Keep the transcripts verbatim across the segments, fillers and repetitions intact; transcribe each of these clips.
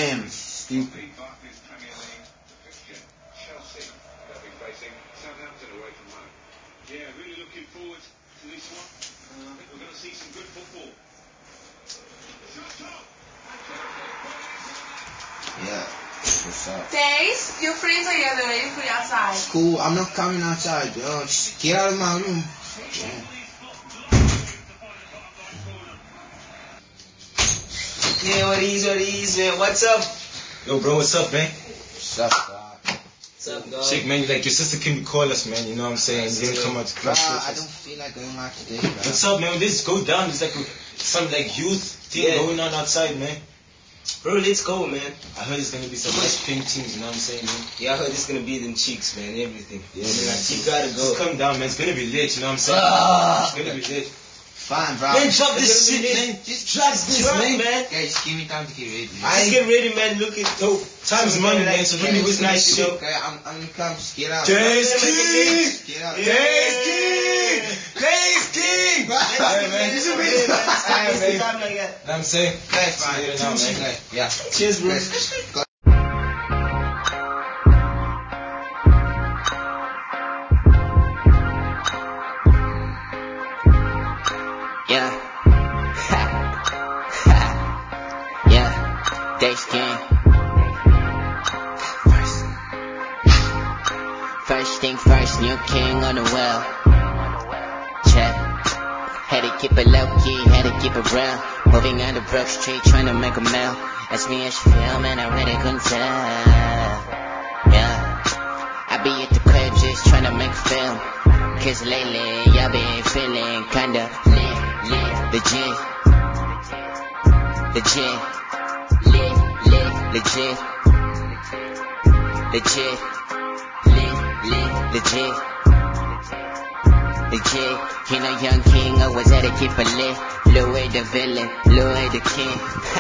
damn stupid. Yeah, really looking forward to this one. Uh, I think we're going to see some good football. Yeah, what's up? Days, you're free together, you're free outside. It's cool, I'm not coming outside, yo. Just get out of my room. Yeah. Yeah, what is, what is, man? What's up? Yo, bro, what's up, man? What's up, dog? What's up, dog? Shit, man, like, your sister can be call us, man, you know what I'm saying? You didn't come out to Bro, class I with don't us. feel like going out today, bro. What's up, man? Let's go down. There's like a, some, like, youth thing Yeah. going on outside, man. Bro, let's go, man. I heard there's gonna be some nice paintings, you know what I'm saying, man? Yeah, I heard it's gonna be them cheeks, man, everything. Yeah, man, man. you gotta Just go. come down, man. It's gonna be lit, you know what I'm saying? Ah. It's gonna be lit. Fine, bro. Man, drop It's this gonna be shit, lit. man. Just drop this, Drop, man. man. Guys, just give me time to get ready. Just get ready, man. Look at dope. Time's So, money, like, man, so yeah, really it's with nice nice, shit. you know. Okay, I'm, I'm gonna come. Just get out. Jay's Just King! get out. Jay's King! Jay's King! Yeah, man. It's a bit, man. It's Yeah, time, man. it's time like that. Know what I'm saying? Okay, fine. See you now, man. Okay, yeah. Cheers, bro. Guys, go. Yeah. Yeah. Days King. First. First thing first, new king on the well. Check. Had to keep it low key, had to keep it real. Moving out of Brook Street, trying to make a meal. Ask me how she feel, man, I really couldn't tell. Yeah. I be at the crib just trying to make a film. Cause lately, y'all been feeling kinda lit, lit, legit. Legit. Lit, lit, legit. Legit. Lit, lit, legit. Legit. You know, young king always had to keep it lit. Louis the villain, Louis the king.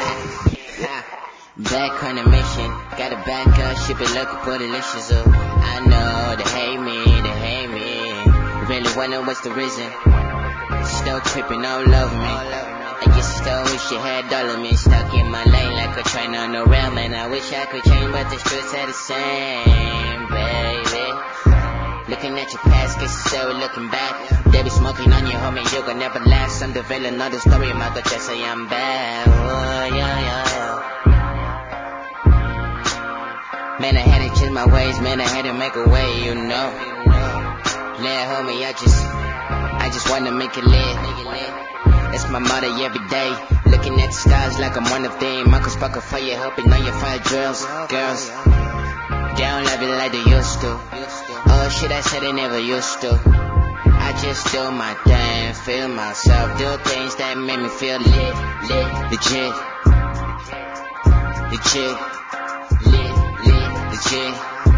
Back on a mission, gotta back up, ship it looking for delicious. Oh, I know they hate me, they hate me. Really wonder what's the reason. Still creeping all over me. I guess I still wish you had all of me. Stuck in my lane like a train on the rail, man. I wish I could change, but the streets are the same, baby. Looking at your past, guess you're still looking back. They be smoking on you, homie, you gon' never last. I'm the villain, another story, my God, just say I'm bad. Oh, yeah, yeah, yeah. Man, I had to change my ways, man, I had to make a way, you know. Yeah, homie, I just, I just wanna make it lit. That's my motto every day. Looking at the stars like I'm one of them. I could spark a fire, helping on your fire drills. Girls, they don't love you like they used to. Oh shit, I said they never used to. I just do my thing, feel myself, do things that make me feel lit, lit, legit, legit, lit, lit, legit,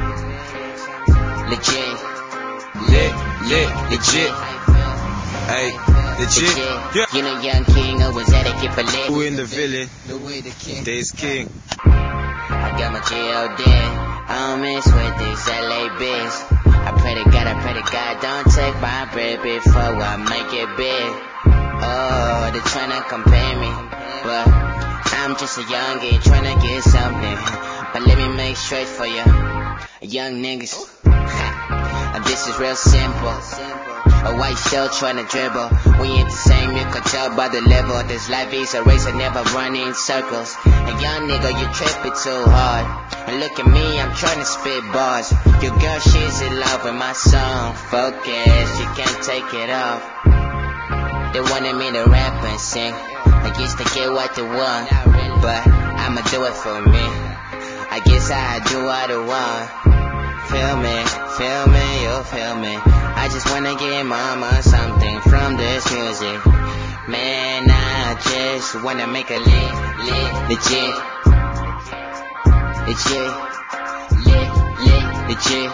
legit, Lit, lit, legit. Hey, legit. Yeah. You know, young king always had to keep it lit. Who in the villain? Louis the king. Days King. I got my G O D. I don't mess with these L A B's. I pray to God, I pray to God, don't take my bread before I make it big. Oh, they're trying to compare me, but I'm just a youngin' trying to get something. But let me make straight for you, young niggas. This is real simple. A white shell trying to dribble. We ain't the same, you can tell by the level. This life is a race, I never run in circles. A young nigga, you tripping too hard. And look at me, I'm trying to spit bars. Your girl, she's in love with my song. Focus, she can't take it off. They wanted me to rap and sing. I guess they get what they want, but I'ma do it for me. I guess I do what I want. Feel me, feel me, you feel me. I just wanna give mama something from this music. Man, I just wanna make a lit, lit, legit. Legit, lit, lit, legit.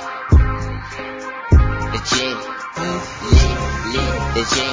Legit, lit, lit, legit.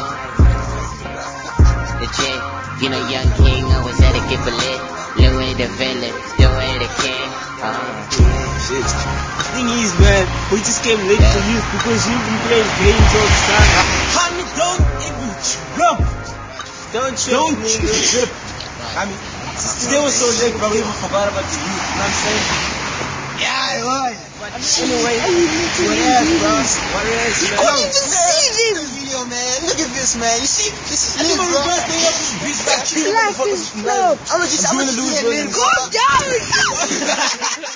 Legit, you know, young king always had to keep it lit. Louis the villain, Louis the king. Uh. Shit. Thing is, man, we just came late Yeah. for you because you've been playing games all the time. Honey, don't even trip. Don't trip, Don't nigga. trip. I mean, Today was so lit, bro. We even forgot about the youth. You know what I'm saying? Yeah, it was. Anyway, what else, bro? What else, man? Yo, this video, man. Look at this, man. You see, this is lit, bro. I'm gonna just, I'm gonna just doing the see Louis it, man. Vuitton. Calm down.